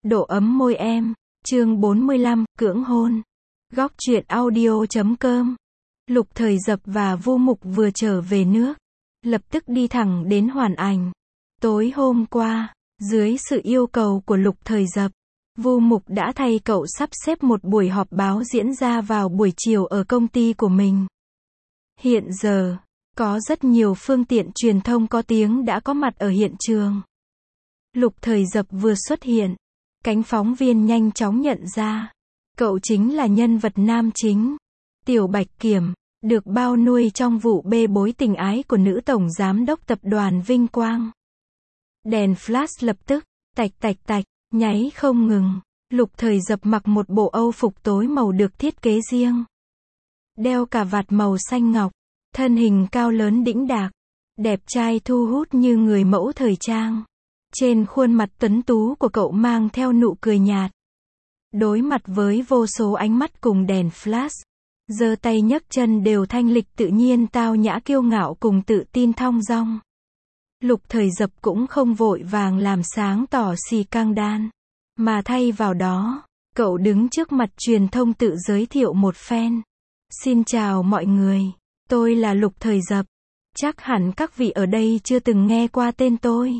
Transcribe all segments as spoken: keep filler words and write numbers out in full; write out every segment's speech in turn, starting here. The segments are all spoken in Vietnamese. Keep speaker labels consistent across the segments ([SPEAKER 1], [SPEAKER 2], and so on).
[SPEAKER 1] Độ ấm môi em. Chương bốn mươi lăm, cưỡng hôn. Góc truyện audio chấm com. Lục Thời Dập và Vu Mục vừa trở về nước, lập tức đi thẳng đến Hoàn Ảnh. Tối hôm qua, dưới sự yêu cầu của Lục Thời Dập, Vu Mục đã thay cậu sắp xếp một buổi họp báo diễn ra vào buổi chiều ở công ty của mình. Hiện giờ, có rất nhiều phương tiện truyền thông có tiếng đã có mặt ở hiện trường. Lục Thời Dập vừa xuất hiện, cánh phóng viên nhanh chóng nhận ra, cậu chính là nhân vật nam chính, Tiểu Bạch Kiểm, được bao nuôi trong vụ bê bối tình ái của nữ tổng giám đốc tập đoàn Vinh Quang. Đèn flash lập tức, tạch tạch tạch, nháy không ngừng. Lục Thời Dập mặc một bộ âu phục tối màu được thiết kế riêng, đeo cà vạt màu xanh ngọc, thân hình cao lớn đĩnh đạc, đẹp trai thu hút như người mẫu thời trang. Trên khuôn mặt tuấn tú của cậu mang theo nụ cười nhạt. Đối mặt với vô số ánh mắt cùng đèn flash, giơ tay nhấc chân đều thanh lịch tự nhiên, tao nhã kiêu ngạo cùng tự tin thong dong. Lục Thời Dập cũng không vội vàng làm sáng tỏ xì căng đan, mà thay vào đó, cậu đứng trước mặt truyền thông tự giới thiệu một phen. Xin chào mọi người, tôi là Lục Thời Dập. Chắc hẳn các vị ở đây chưa từng nghe qua tên tôi.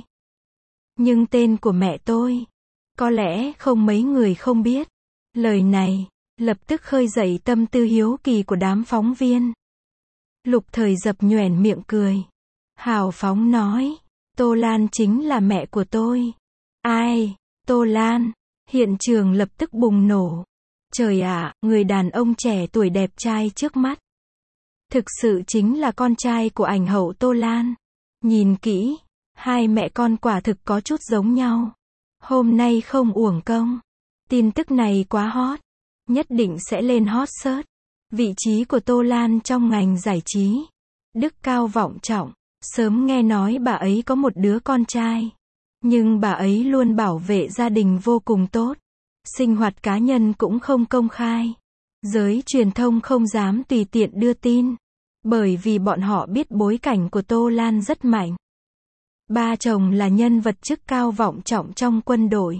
[SPEAKER 1] Nhưng tên của mẹ tôi, có lẽ không mấy người không biết. Lời này, lập tức khơi dậy tâm tư hiếu kỳ của đám phóng viên. Lục Thời Dập nhoẻn miệng cười, hào phóng nói, Tô Lan chính là mẹ của tôi. Ai? Tô Lan? Hiện trường lập tức bùng nổ. Trời ạ, người đàn ông trẻ tuổi đẹp trai trước mắt, thực sự chính là con trai của ảnh hậu Tô Lan. Nhìn kỹ, hai mẹ con quả thực có chút giống nhau. Hôm nay không uổng công. Tin tức này quá hot, nhất định sẽ lên hot search. Vị trí của Tô Lan trong ngành giải trí, đức cao vọng trọng. Sớm nghe nói bà ấy có một đứa con trai, nhưng bà ấy luôn bảo vệ gia đình vô cùng tốt. Sinh hoạt cá nhân cũng không công khai. Giới truyền thông không dám tùy tiện đưa tin, bởi vì bọn họ biết bối cảnh của Tô Lan rất mạnh. Ba chồng là nhân vật chức cao vọng trọng trong quân đội.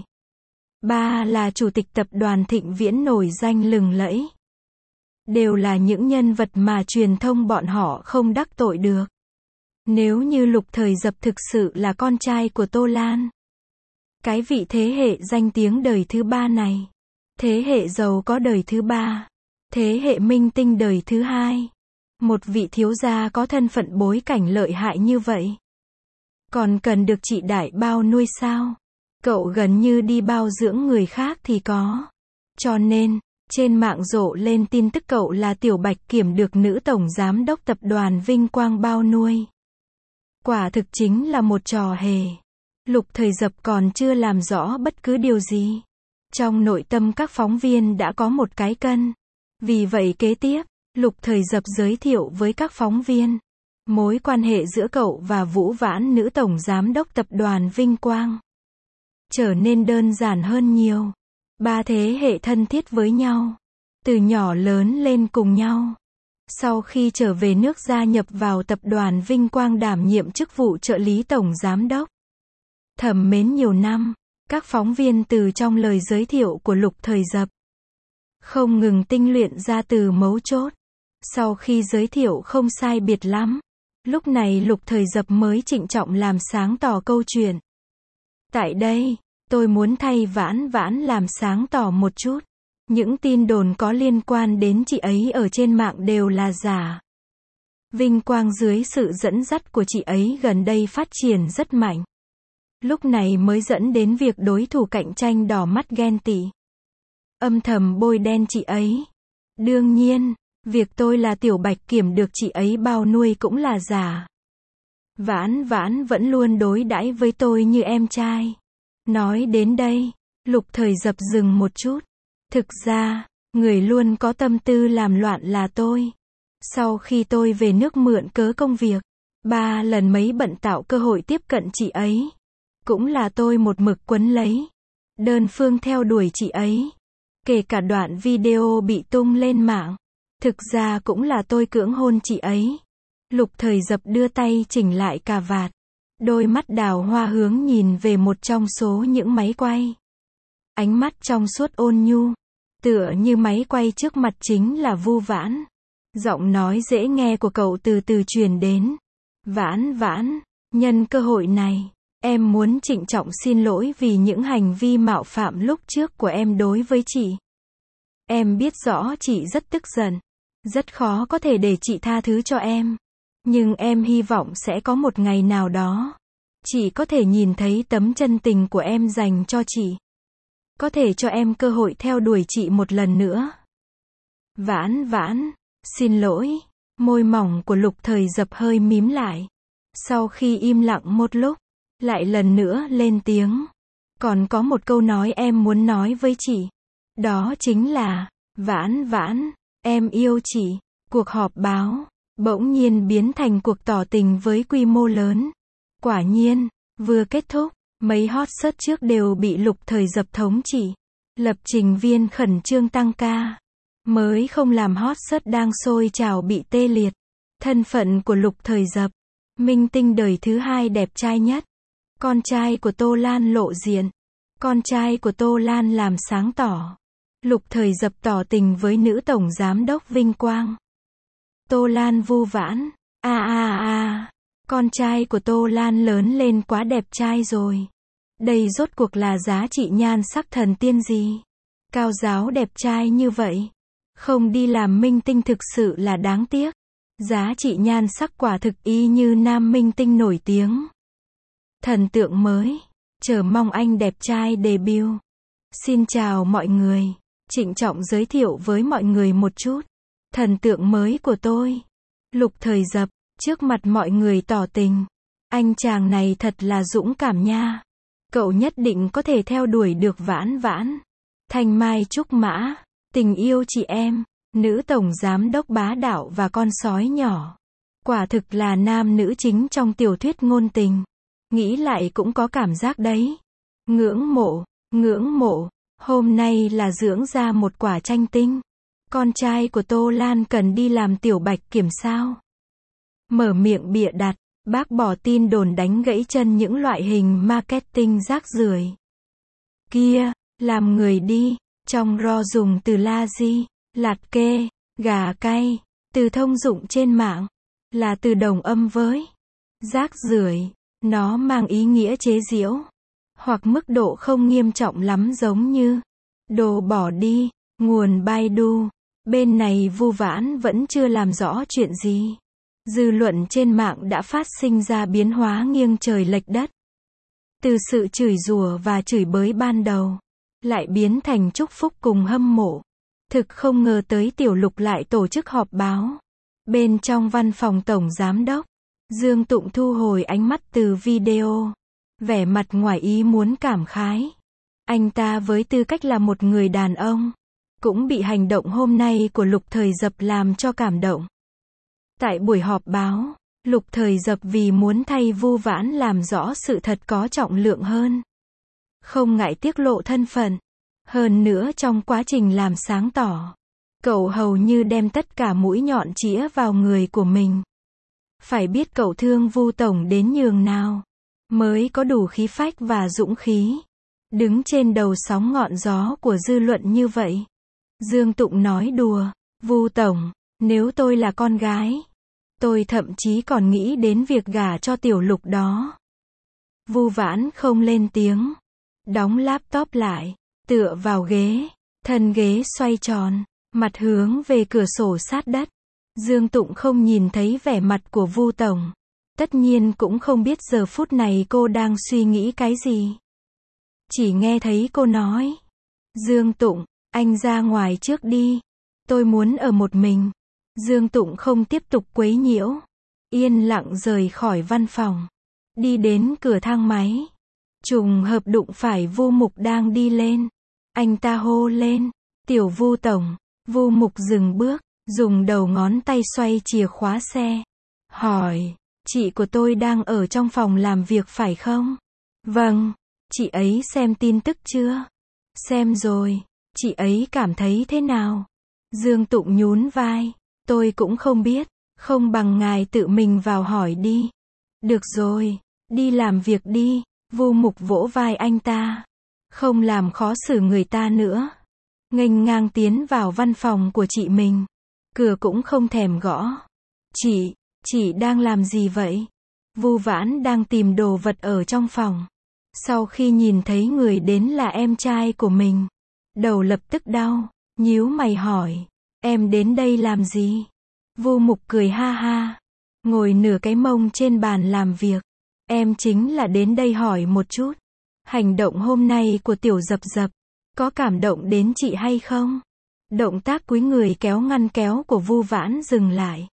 [SPEAKER 1] Ba là chủ tịch tập đoàn Thịnh Viễn nổi danh lừng lẫy. Đều là những nhân vật mà truyền thông bọn họ không đắc tội được. Nếu như Lục Thời Dập thực sự là con trai của Tô Lan, cái vị thế hệ danh tiếng đời thứ ba này, thế hệ giàu có đời thứ ba, thế hệ minh tinh đời thứ hai, một vị thiếu gia có thân phận bối cảnh lợi hại như vậy, còn cần được chị đại bao nuôi sao? Cậu gần như đi bao dưỡng người khác thì có. Cho nên, trên mạng rộ lên tin tức cậu là Tiểu Bạch Kiểm được nữ tổng giám đốc tập đoàn Vinh Quang bao nuôi. Quả thực chính là một trò hề. Lục Thời Dập còn chưa làm rõ bất cứ điều gì. Trong nội tâm các phóng viên đã có một cái cân. Vì vậy kế tiếp, Lục Thời Dập giới thiệu với các phóng viên mối quan hệ giữa cậu và Vũ Vãn, nữ tổng giám đốc tập đoàn Vinh Quang, trở nên đơn giản hơn nhiều. Ba thế hệ thân thiết với nhau, từ nhỏ lớn lên cùng nhau. Sau khi trở về nước gia nhập vào tập đoàn Vinh Quang đảm nhiệm chức vụ trợ lý tổng giám đốc. Thầm mến nhiều năm, các phóng viên từ trong lời giới thiệu của Lục Thời Dập không ngừng tinh luyện ra từ mấu chốt. Sau khi giới thiệu không sai biệt lắm, lúc này Lục Thời Dập mới trịnh trọng làm sáng tỏ câu chuyện. Tại đây, tôi muốn thay Vãn Vãn làm sáng tỏ một chút. Những tin đồn có liên quan đến chị ấy ở trên mạng đều là giả. Vinh Quang dưới sự dẫn dắt của chị ấy gần đây phát triển rất mạnh. Lúc này mới dẫn đến việc đối thủ cạnh tranh đỏ mắt ghen tị, âm thầm bôi đen chị ấy. Đương nhiên, việc tôi là Tiểu Bạch Kiểm được chị ấy bao nuôi cũng là giả. Vãn Vãn vẫn luôn đối đãi với tôi như em trai. Nói đến đây, Lục Thời Dập dừng một chút. Thực ra, người luôn có tâm tư làm loạn là tôi. Sau khi tôi về nước mượn cớ công việc, ba lần mấy bận tạo cơ hội tiếp cận chị ấy. Cũng là tôi một mực quấn lấy, đơn phương theo đuổi chị ấy. Kể cả đoạn video bị tung lên mạng, thực ra cũng là tôi cưỡng hôn chị ấy. Lục Thời Dập đưa tay chỉnh lại cà vạt, đôi mắt đào hoa hướng nhìn về một trong số những máy quay. Ánh mắt trong suốt ôn nhu, tựa như máy quay trước mặt chính là Vu Vãn. Giọng nói dễ nghe của cậu từ từ truyền đến. Vãn Vãn, nhân cơ hội này, em muốn trịnh trọng xin lỗi vì những hành vi mạo phạm lúc trước của em đối với chị. Em biết rõ chị rất tức giận, rất khó có thể để chị tha thứ cho em. Nhưng em hy vọng sẽ có một ngày nào đó, chị có thể nhìn thấy tấm chân tình của em dành cho chị. Có thể cho em cơ hội theo đuổi chị một lần nữa. Vãn Vãn, xin lỗi. Môi mỏng của Lục Thời Dập hơi mím lại. Sau khi im lặng một lúc, lại lần nữa lên tiếng. Còn có một câu nói em muốn nói với chị. Đó chính là, Vãn Vãn, em yêu chị. Cuộc họp báo, bỗng nhiên biến thành cuộc tỏ tình với quy mô lớn. Quả nhiên, vừa kết thúc, mấy hot search trước đều bị Lục Thời Dập thống trị. Lập trình viên khẩn trương tăng ca. Mới không làm hot search đang sôi trào bị tê liệt. Thân phận của Lục Thời Dập, minh tinh đời thứ hai đẹp trai nhất. Con trai của Tô Lan lộ diện. Con trai của Tô Lan làm sáng tỏ. Lục Thời Dập tỏ tình với nữ tổng giám đốc Vinh Quang. Tô Lan Vu Vãn. A a a, con trai của Tô Lan lớn lên quá đẹp trai rồi. Đây rốt cuộc là giá trị nhan sắc thần tiên gì? Cao giáo đẹp trai như vậy. Không đi làm minh tinh thực sự là đáng tiếc. Giá trị nhan sắc quả thực y như nam minh tinh nổi tiếng. Thần tượng mới. Chờ mong anh đẹp trai debut. Xin chào mọi người. Trịnh trọng giới thiệu với mọi người một chút. Thần tượng mới của tôi. Lục Thời Dập. Trước mặt mọi người tỏ tình. Anh chàng này thật là dũng cảm nha. Cậu nhất định có thể theo đuổi được Vãn Vãn. Thanh Mai Trúc Mã. Tình yêu chị em. Nữ tổng giám đốc bá đạo và con sói nhỏ. Quả thực là nam nữ chính trong tiểu thuyết ngôn tình. Nghĩ lại cũng có cảm giác đấy. Ngưỡng mộ, ngưỡng mộ. Hôm nay là dưỡng ra một quả chanh tinh. Con trai của Tô Lan cần đi làm tiểu bạch kiểm sao? Mở miệng bịa đặt, bác bỏ tin đồn đánh gãy chân những loại hình marketing rác rưởi. Kia, làm người đi. Trong ro dùng từ la di, lạt kê, gà cay, từ thông dụng trên mạng, là từ đồng âm với rác rưởi. Nó mang ý nghĩa chế giễu, hoặc mức độ không nghiêm trọng lắm giống như đồ bỏ đi. Nguồn Baidu. Bên này Vu Vãn vẫn chưa làm rõ chuyện gì. Dư luận trên mạng đã phát sinh ra biến hóa nghiêng trời lệch đất. Từ sự chửi rủa và chửi bới ban đầu, lại biến thành chúc phúc cùng hâm mộ. Thực không ngờ tới tiểu Lục lại tổ chức họp báo. Bên trong văn phòng tổng giám đốc, Dương Tụng thu hồi ánh mắt từ video. Vẻ mặt ngoài ý muốn cảm khái. Anh ta với tư cách là một người đàn ông, cũng bị hành động hôm nay của Lục Thời Dập làm cho cảm động. Tại buổi họp báo, Lục Thời Dập vì muốn thay Vu Vãn làm rõ sự thật có trọng lượng hơn. Không ngại tiết lộ thân phận. Hơn nữa trong quá trình làm sáng tỏ, cậu hầu như đem tất cả mũi nhọn chĩa vào người của mình. Phải biết cậu thương Vu tổng đến nhường nào, mới có đủ khí phách và dũng khí. Đứng trên đầu sóng ngọn gió của dư luận như vậy. Dương Tụng nói đùa, Vu tổng, nếu tôi là con gái, tôi thậm chí còn nghĩ đến việc gả cho tiểu Lục đó. Vu Vãn không lên tiếng, đóng laptop lại, tựa vào ghế, thân ghế xoay tròn, mặt hướng về cửa sổ sát đất. Dương Tụng không nhìn thấy vẻ mặt của Vu tổng, tất nhiên cũng không biết giờ phút này cô đang suy nghĩ cái gì. Chỉ nghe thấy cô nói, Dương Tụng, anh ra ngoài trước đi, tôi muốn ở một mình. Dương Tụng không tiếp tục quấy nhiễu, yên lặng rời khỏi văn phòng, đi đến cửa thang máy. Trùng hợp đụng phải Vu Mục đang đi lên. Anh ta hô lên, tiểu Vu tổng. Vu Mục dừng bước, dùng đầu ngón tay xoay chìa khóa xe. Hỏi, chị của tôi đang ở trong phòng làm việc phải không? Vâng, chị ấy xem tin tức chưa? Xem rồi, chị ấy cảm thấy thế nào? Dương Tụng nhún vai, tôi cũng không biết, không bằng ngài tự mình vào hỏi đi. Được rồi, đi làm việc đi. Vu Mục vỗ vai anh ta. Không làm khó xử người ta nữa. Nghênh ngang tiến vào văn phòng của chị mình. Cửa cũng không thèm gõ. Chị, chị đang làm gì vậy? Vu Vãn đang tìm đồ vật ở trong phòng. Sau khi nhìn thấy người đến là em trai của mình, đầu lập tức đau, nhíu mày hỏi, em đến đây làm gì? Vu Mục cười ha ha, ngồi nửa cái mông trên bàn làm việc. Em chính là đến đây hỏi một chút. Hành động hôm nay của Tiểu Dập Dập, có cảm động đến chị hay không? Động tác cúi người kéo ngăn kéo của Vu Vãn dừng lại.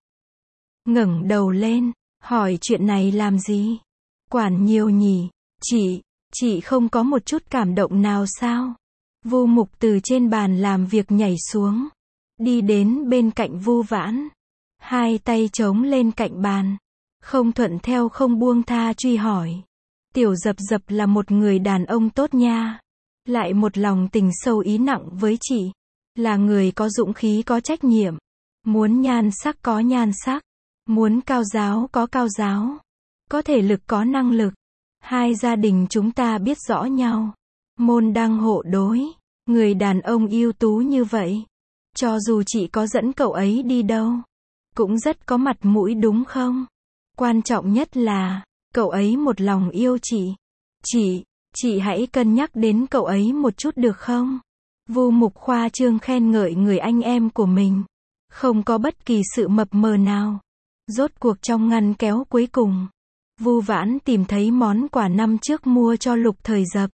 [SPEAKER 1] Ngẩng đầu lên, hỏi chuyện này làm gì? Quản nhiều nhỉ? Chị, chị không có một chút cảm động nào sao? Vu Mục từ trên bàn làm việc nhảy xuống, đi đến bên cạnh Vu Vãn, hai tay chống lên cạnh bàn, không thuận theo không buông tha truy hỏi. Tiểu Dập Dập là một người đàn ông tốt nha, lại một lòng tình sâu ý nặng với chị, là người có dũng khí có trách nhiệm, muốn nhan sắc có nhan sắc, muốn cao giáo có cao giáo, có thể lực có năng lực. Hai gia đình chúng ta biết rõ nhau, môn đăng hộ đối, người đàn ông ưu tú như vậy, cho dù chị có dẫn cậu ấy đi đâu, cũng rất có mặt mũi đúng không? Quan trọng nhất là, cậu ấy một lòng yêu chị. Chị, chị hãy cân nhắc đến cậu ấy một chút được không? Vu Mục khoa trương khen ngợi người anh em của mình, không có bất kỳ sự mập mờ nào. Rốt cuộc trong ngăn kéo cuối cùng, Vu Vãn tìm thấy món quà năm trước mua cho Lục Thời Dập.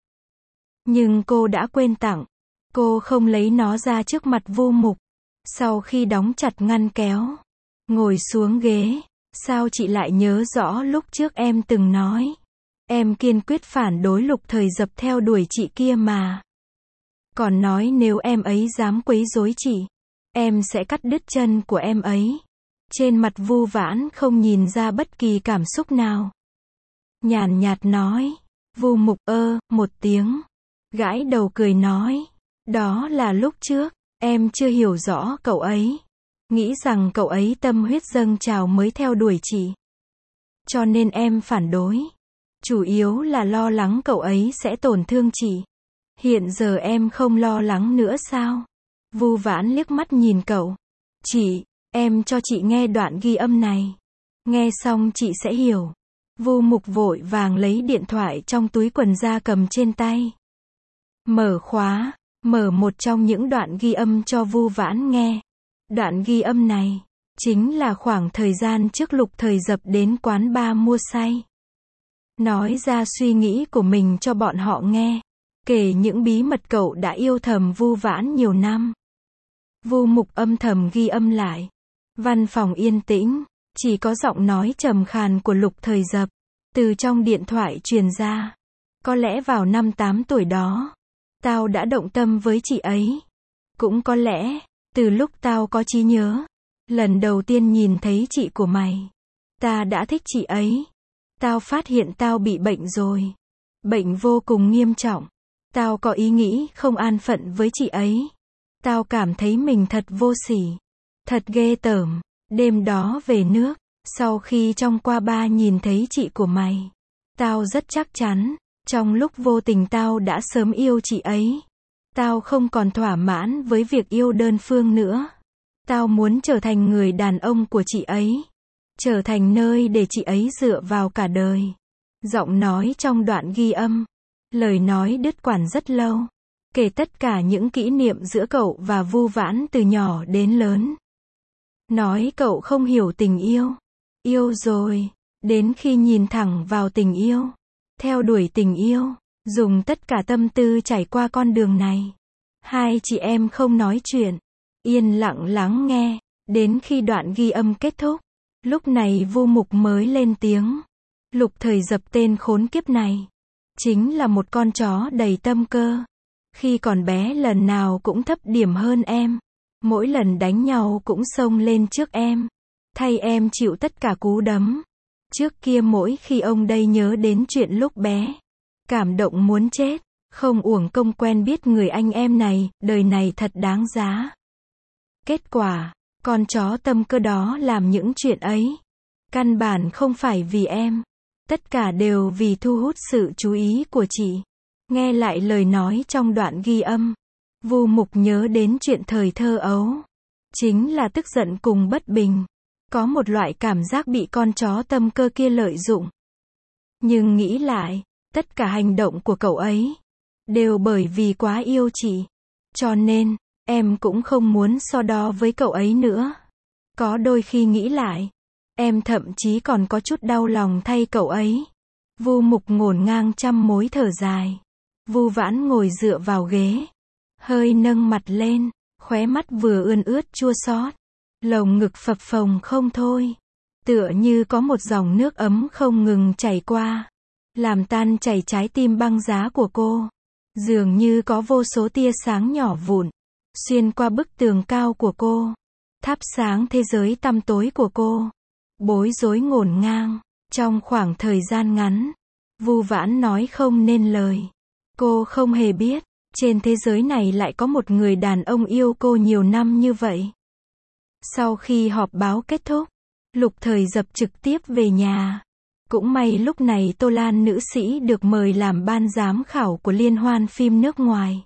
[SPEAKER 1] Nhưng cô đã quên tặng. Cô không lấy nó ra trước mặt Vu Mục. Sau khi đóng chặt ngăn kéo, ngồi xuống ghế. Sao chị lại nhớ rõ lúc trước em từng nói, em kiên quyết phản đối Lục Thời Dập theo đuổi chị kia mà. Còn nói nếu em ấy dám quấy rối chị, em sẽ cắt đứt chân của em ấy. Trên mặt Vu Vãn không nhìn ra bất kỳ cảm xúc nào. Nhàn nhạt nói. Vu Mục ơ, một tiếng. Gãi đầu cười nói. Đó là lúc trước, em chưa hiểu rõ cậu ấy. Nghĩ rằng cậu ấy tâm huyết dâng trào mới theo đuổi chị. Cho nên em phản đối. Chủ yếu là lo lắng cậu ấy sẽ tổn thương chị. Hiện giờ em không lo lắng nữa sao? Vu Vãn liếc mắt nhìn cậu. Chị, em cho chị nghe đoạn ghi âm này. Nghe xong chị sẽ hiểu. Vu Mục vội vàng lấy điện thoại trong túi quần ra cầm trên tay. Mở khóa, mở một trong những đoạn ghi âm cho Vu Vãn nghe. Đoạn ghi âm này, chính là khoảng thời gian trước Lục Thời Dập đến quán bar mua say. Nói ra suy nghĩ của mình cho bọn họ nghe. Kể những bí mật cậu đã yêu thầm Vu Vãn nhiều năm. Vu Mục âm thầm ghi âm lại. Văn phòng yên tĩnh, chỉ có giọng nói trầm khàn của Lục Thời Dập từ trong điện thoại truyền ra. Có lẽ vào năm tám tuổi đó, tao đã động tâm với chị ấy. Cũng có lẽ, từ lúc tao có trí nhớ, lần đầu tiên nhìn thấy chị của mày, ta đã thích chị ấy. Tao phát hiện tao bị bệnh rồi. Bệnh vô cùng nghiêm trọng. Tao có ý nghĩ không an phận với chị ấy. Tao cảm thấy mình thật vô sỉ. Thật ghê tởm. Đêm đó về nước, sau khi trong qua ba nhìn thấy chị của mày, tao rất chắc chắn, trong lúc vô tình tao đã sớm yêu chị ấy. Tao không còn thỏa mãn với việc yêu đơn phương nữa. Tao muốn trở thành người đàn ông của chị ấy. Trở thành nơi để chị ấy dựa vào cả đời. Giọng nói trong đoạn ghi âm. Lời nói đứt quãng rất lâu. Kể tất cả những kỷ niệm giữa cậu và Vu Vãn từ nhỏ đến lớn. Nói cậu không hiểu tình yêu. Yêu rồi. Đến khi nhìn thẳng vào tình yêu. Theo đuổi tình yêu. Dùng tất cả tâm tư trải qua con đường này. Hai chị em không nói chuyện. Yên lặng lắng nghe. Đến khi đoạn ghi âm kết thúc. Lúc này Vu Mục mới lên tiếng. Lục Thời Dập tên khốn kiếp này. Chính là một con chó đầy tâm cơ. Khi còn bé lần nào cũng thấp điểm hơn em. Mỗi lần đánh nhau cũng xông lên trước em. Thay em chịu tất cả cú đấm. Trước kia mỗi khi ông đây nhớ đến chuyện lúc bé. Cảm động muốn chết. Không uổng công quen biết người anh em này, đời này thật đáng giá. Kết quả, con chó tâm cơ đó làm những chuyện ấy. Căn bản không phải vì em. Tất cả đều vì thu hút sự chú ý của chị. Nghe lại lời nói trong đoạn ghi âm, Vu Mục nhớ đến chuyện thời thơ ấu. Chính là tức giận cùng bất bình. Có một loại cảm giác bị con chó tâm cơ kia lợi dụng. Nhưng nghĩ lại, tất cả hành động của cậu ấy đều bởi vì quá yêu chị. Cho nên, em cũng không muốn so đo với cậu ấy nữa. Có đôi khi nghĩ lại, em thậm chí còn có chút đau lòng thay cậu ấy. Vu Mục ngổn ngang trăm mối thở dài. Vu Vãn ngồi dựa vào ghế, hơi nâng mặt lên, khóe mắt vừa ươn ướt chua xót, lồng ngực phập phồng không thôi, tựa như có một dòng nước ấm không ngừng chảy qua, làm tan chảy trái tim băng giá của cô. Dường như có vô số tia sáng nhỏ vụn xuyên qua bức tường cao của cô, thắp sáng thế giới tăm tối của cô. Bối rối ngổn ngang. Trong khoảng thời gian ngắn, Vu Vãn nói không nên lời. Cô không hề biết, trên thế giới này lại có một người đàn ông yêu cô nhiều năm như vậy. Sau khi họp báo kết thúc, Lục Thời Dập trực tiếp về nhà. Cũng may lúc này Tô Lan nữ sĩ được mời làm ban giám khảo của liên hoan phim nước ngoài.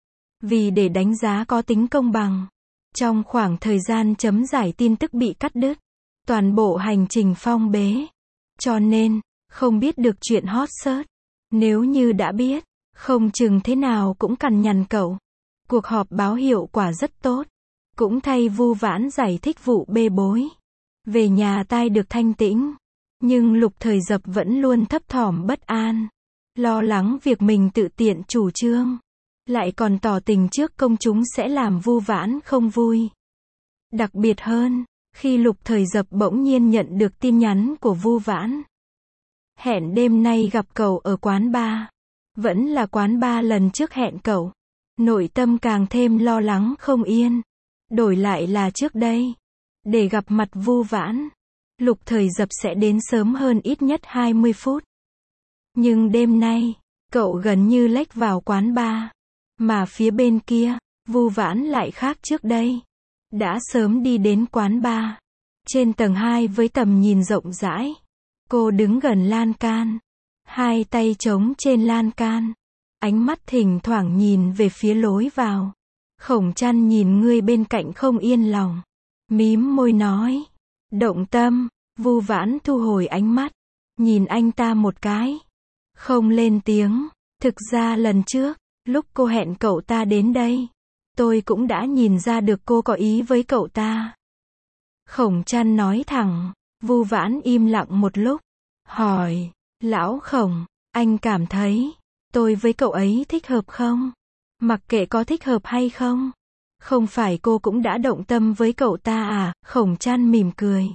[SPEAKER 1] Vì để đánh giá có tính công bằng, trong khoảng thời gian chấm giải tin tức bị cắt đứt, toàn bộ hành trình phong bế. Cho nên, không biết được chuyện hot search. Nếu như đã biết, không chừng thế nào cũng cằn nhằn cậu. Cuộc họp báo hiệu quả rất tốt. Cũng thay Vu Vãn giải thích vụ bê bối. Về nhà tai được thanh tĩnh. Nhưng Lục Thời Dập vẫn luôn thấp thỏm bất an. Lo lắng việc mình tự tiện chủ trương. Lại còn tỏ tình trước công chúng sẽ làm Vu Vãn không vui. Đặc biệt hơn, khi Lục Thời Dập bỗng nhiên nhận được tin nhắn của Vu Vãn. Hẹn đêm nay gặp cậu ở quán bar. Vẫn là quán bar lần trước hẹn cậu. Nội tâm càng thêm lo lắng không yên. Đổi lại là trước đây. Để gặp mặt Vu Vãn, Lục Thời Dập sẽ đến sớm hơn ít nhất hai mươi phút. Nhưng đêm nay, cậu gần như lách vào quán bar. Mà phía bên kia, Vu Vãn lại khác trước đây. Đã sớm đi đến quán bar. Trên tầng hai với tầm nhìn rộng rãi. Cô đứng gần lan can. Hai tay trống trên lan can. Ánh mắt thỉnh thoảng nhìn về phía lối vào. Khổng Trăn nhìn người bên cạnh không yên lòng. Mím môi nói. Động tâm. Vu Vãn thu hồi ánh mắt. Nhìn anh ta một cái. Không lên tiếng. Thực ra lần trước, lúc cô hẹn cậu ta đến đây, tôi cũng đã nhìn ra được cô có ý với cậu ta. Khổng Trăn nói thẳng. Vu Vãn im lặng một lúc. Hỏi. Lão Khổng, anh cảm thấy tôi với cậu ấy thích hợp không? Mặc kệ có thích hợp hay không. Không phải cô cũng đã động tâm với cậu ta à? Khổng Trăn mỉm cười.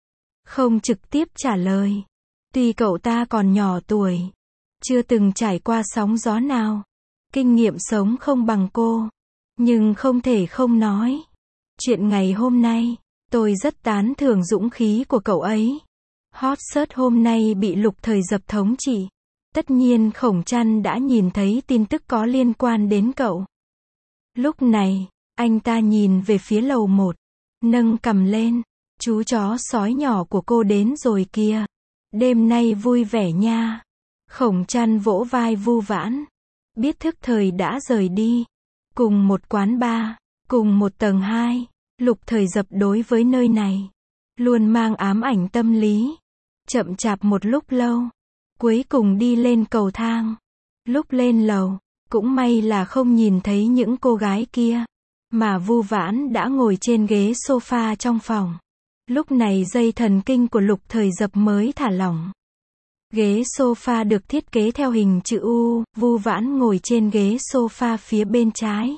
[SPEAKER 1] Không trực tiếp trả lời. Tuy cậu ta còn nhỏ tuổi, chưa từng trải qua sóng gió nào, kinh nghiệm sống không bằng cô, nhưng không thể không nói. Chuyện ngày hôm nay, tôi rất tán thưởng dũng khí của cậu ấy. Hot search hôm nay bị Lục Thời Dập thống trị. Tất nhiên Khổng Trăn đã nhìn thấy tin tức có liên quan đến cậu. Lúc này, anh ta nhìn về phía lầu một, nâng cằm lên. Chú chó sói nhỏ của cô đến rồi kìa. Đêm nay vui vẻ nha. Khổng Trăn vỗ vai Vu Vãn. Biết thức thời đã rời đi. Cùng một quán bar, cùng một tầng hai. Lục Thời Dập đối với nơi này luôn mang ám ảnh tâm lý. Chậm chạp một lúc lâu, cuối cùng đi lên cầu thang. Lúc lên lầu, cũng may là không nhìn thấy những cô gái kia, mà Vu Vãn đã ngồi trên ghế sofa trong phòng. Lúc này dây thần kinh của Lục Thời Dập mới thả lỏng. Ghế sofa được thiết kế theo hình chữ U, Vu Vãn ngồi trên ghế sofa phía bên trái.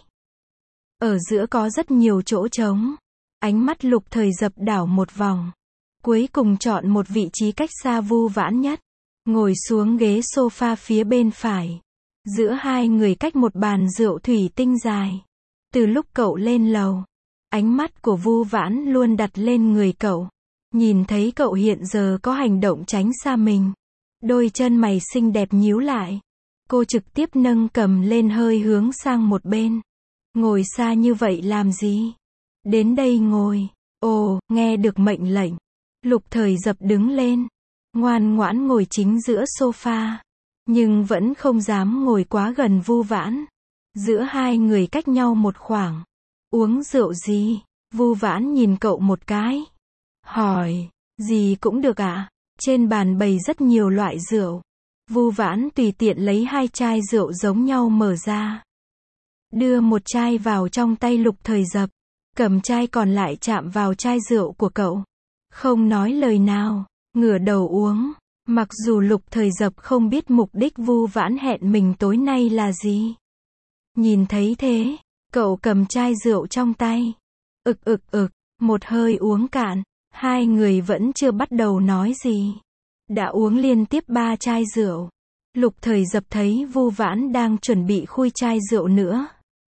[SPEAKER 1] Ở giữa có rất nhiều chỗ trống. Ánh mắt Lục Thời Dập đảo một vòng. Cuối cùng chọn một vị trí cách xa Vu Vãn nhất. Ngồi xuống ghế sofa phía bên phải. Giữa hai người cách một bàn rượu thủy tinh dài. Từ lúc cậu lên lầu, ánh mắt của Vu Vãn luôn đặt lên người cậu. Nhìn thấy cậu hiện giờ có hành động tránh xa mình. Đôi chân mày xinh đẹp nhíu lại. Cô trực tiếp nâng cầm lên hơi hướng sang một bên. Ngồi xa như vậy làm gì? Đến đây ngồi. Ồ, nghe được mệnh lệnh. Lục Thời Dập đứng lên. Ngoan ngoãn ngồi chính giữa sofa. nhưng vẫn không dám ngồi quá gần Vu Vãn. Giữa hai người cách nhau một khoảng. Uống rượu gì? Vu Vãn nhìn cậu một cái. Hỏi, gì cũng được ạ. Trên bàn bày rất nhiều loại rượu. Vu Vãn tùy tiện lấy hai chai rượu giống nhau mở ra. Đưa một chai vào trong tay Lục Thời Dập. Cầm chai còn lại chạm vào chai rượu của cậu. Không nói lời nào, ngửa đầu uống. Mặc dù Lục Thời Dập không biết mục đích Vu Vãn hẹn mình tối nay là gì. Nhìn thấy thế, cậu cầm chai rượu trong tay. Ực ực ực, một hơi uống cạn. Hai người vẫn chưa bắt đầu nói gì. Đã uống liên tiếp ba chai rượu. Lục Thời Dập thấy Vu Vãn đang chuẩn bị khui chai rượu nữa.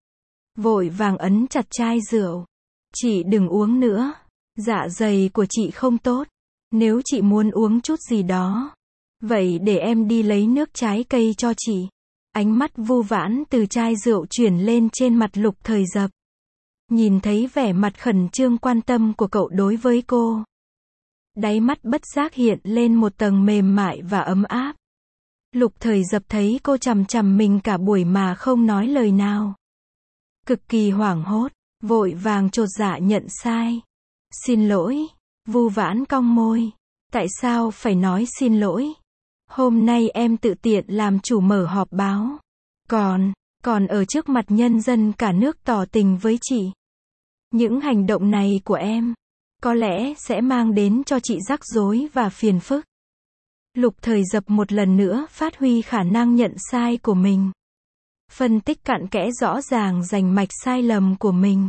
[SPEAKER 1] Vội vàng ấn chặt chai rượu. Chị đừng uống nữa. Dạ dày của chị không tốt. Nếu chị muốn uống chút gì đó, vậy để em đi lấy nước trái cây cho chị. Ánh mắt Vu Vãn từ chai rượu chuyển lên trên mặt Lục Thời Dập. Nhìn thấy vẻ mặt khẩn trương quan tâm của cậu đối với cô. Đáy mắt bất giác hiện lên một tầng mềm mại và ấm áp. Lục Thời Dập thấy cô chằm chằm mình cả buổi mà không nói lời nào. Cực kỳ hoảng hốt, vội vàng chột dạ nhận sai. Xin lỗi. Vu Vãn cong môi. Tại sao phải nói xin lỗi? Hôm nay em tự tiện làm chủ mở họp báo. Còn, còn ở trước mặt nhân dân cả nước tỏ tình với chị. Những hành động này của em, có lẽ sẽ mang đến cho chị rắc rối và phiền phức. Lục Thời Dập một lần nữa phát huy khả năng nhận sai của mình. Phân tích cặn kẽ rõ ràng rành mạch sai lầm của mình.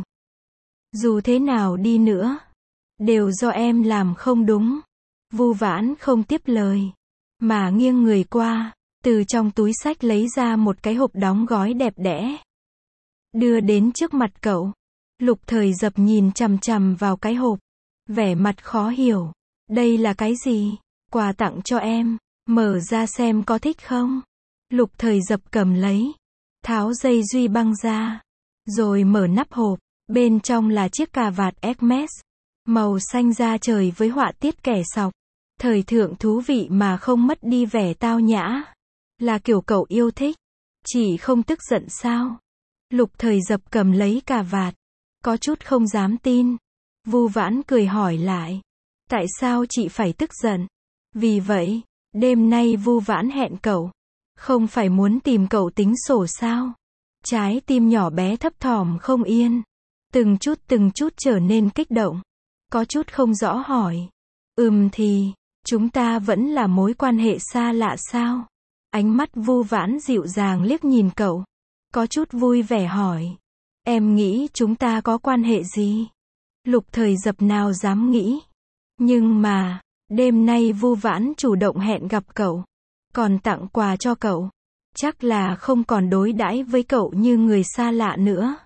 [SPEAKER 1] Dù thế nào đi nữa, đều do em làm không đúng. Vu Vãn không tiếp lời, mà nghiêng người qua, từ trong túi xách lấy ra một cái hộp đóng gói đẹp đẽ. Đưa đến trước mặt cậu. Lục Thời Dập nhìn chằm chằm vào cái hộp. Vẻ mặt khó hiểu. Đây là cái gì? Quà tặng cho em. Mở ra xem có thích không? Lục Thời Dập cầm lấy. Tháo dây duy băng ra. Rồi mở nắp hộp. Bên trong là chiếc cà vạt Hermes. Màu xanh da trời với họa tiết kẻ sọc. Thời thượng thú vị mà không mất đi vẻ tao nhã. Là kiểu cậu yêu thích. Chị không tức giận sao? Lục Thời Dập cầm lấy cà vạt. Có chút không dám tin. Vu Vãn cười hỏi lại. Tại sao chị phải tức giận? Vì vậy, đêm nay Vu Vãn hẹn cậu. Không phải muốn tìm cậu tính sổ sao? Trái tim nhỏ bé thấp thỏm không yên. Từng chút từng chút trở nên kích động. Có chút không rõ hỏi. Ừm thì, chúng ta vẫn là mối quan hệ xa lạ sao? Ánh mắt Vu Vãn dịu dàng liếc nhìn cậu. Có chút vui vẻ hỏi. Em nghĩ chúng ta có quan hệ gì? Lục Thời Dập nào dám nghĩ. Nhưng mà, đêm nay Vu Vãn chủ động hẹn gặp cậu. Còn tặng quà cho cậu. Chắc là không còn đối đãi với cậu như người xa lạ nữa.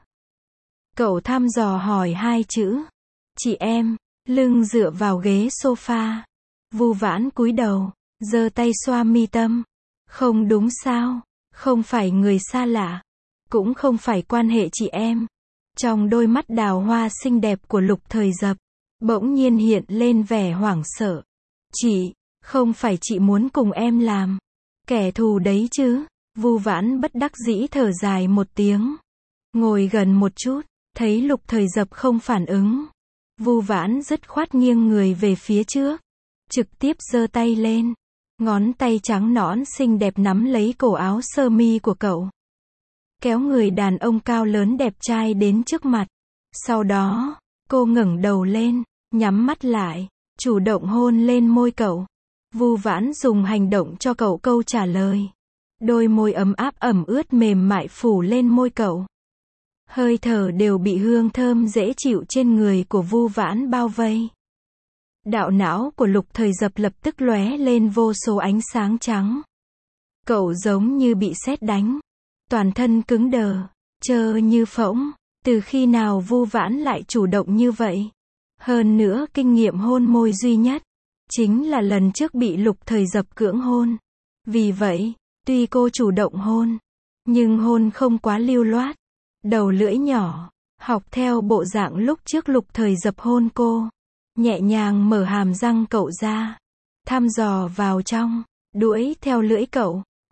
[SPEAKER 1] Cậu thăm dò hỏi hai chữ. Chị em, lưng dựa vào ghế sofa. Vu Vãn cúi đầu, giơ tay xoa mi tâm. Không đúng sao? Không phải người xa lạ. Cũng không phải quan hệ chị em. Trong đôi mắt đào hoa xinh đẹp của Lục Thời Dập, bỗng nhiên hiện lên vẻ hoảng sợ. Chị, không phải chị muốn cùng em làm kẻ thù đấy chứ? Vu Vãn bất đắc dĩ thở dài một tiếng. Ngồi gần một chút, thấy Lục Thời Dập không phản ứng. Vu Vãn dứt khoát nghiêng người về phía trước. Trực tiếp giơ tay lên. Ngón tay trắng nõn xinh đẹp nắm lấy cổ áo sơ mi của cậu. Kéo người đàn ông cao lớn đẹp trai đến trước mặt. Sau đó, cô ngẩng đầu lên, nhắm mắt lại, chủ động hôn lên môi cậu. Vu Vãn dùng hành động cho cậu câu trả lời. Đôi môi ấm áp ẩm ướt mềm mại phủ lên môi cậu. Hơi thở đều bị hương thơm dễ chịu trên người của Vu Vãn bao vây. Đạo não của Lục Thời Dập lập tức lóe lên vô số ánh sáng trắng. Cậu giống như bị sét đánh. Toàn thân cứng đờ, trơ như phỗng. Từ khi nào Vu Vãn lại chủ động như vậy? Hơn nữa kinh nghiệm hôn môi duy nhất chính là lần trước bị Lục Thời Dập cưỡng hôn. Vì vậy, tuy cô chủ động hôn, nhưng hôn không quá lưu loát. Đầu lưỡi nhỏ, học theo bộ dạng lúc trước Lục Thời Dập hôn cô. Nhẹ nhàng mở hàm răng cậu ra, thăm dò vào trong, đuổi theo lưỡi cậu.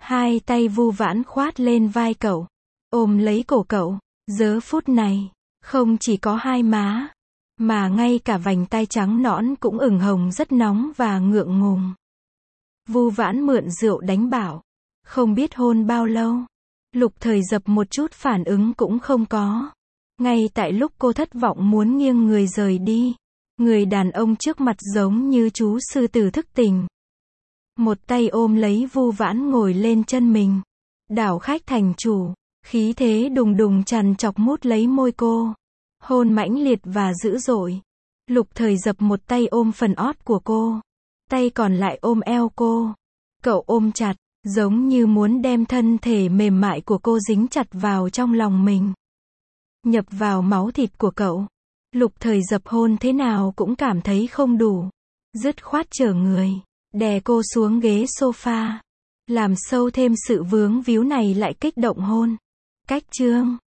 [SPEAKER 1] Hai tay Vu Vãn khoát lên vai cậu, ôm lấy cổ cậu. Giờ phút này, không chỉ có hai má, mà ngay cả vành tai trắng nõn cũng ửng hồng rất nóng và ngượng ngùng. Vu Vãn mượn rượu đánh bảo, không biết hôn bao lâu. Lục Thời Dập một chút phản ứng cũng không có. Ngay tại lúc cô thất vọng muốn nghiêng người rời đi, người đàn ông trước mặt giống như chú sư tử thức tỉnh. Một tay ôm lấy Vu Vãn ngồi lên chân mình, đảo khách thành chủ, khí thế đùng đùng trằn trọc mút lấy môi cô. Hôn mãnh liệt và dữ dội. Lục Thời Dập một tay ôm phần ót của cô, tay còn lại ôm eo cô. Cậu ôm chặt, giống như muốn đem thân thể mềm mại của cô dính chặt vào trong lòng mình, nhập vào máu thịt của cậu. Lục Thời Dập hôn thế nào cũng cảm thấy không đủ, dứt khoát trở người, đè cô xuống ghế sofa, làm sâu thêm sự vướng víu này lại kích động hôn. Cách chương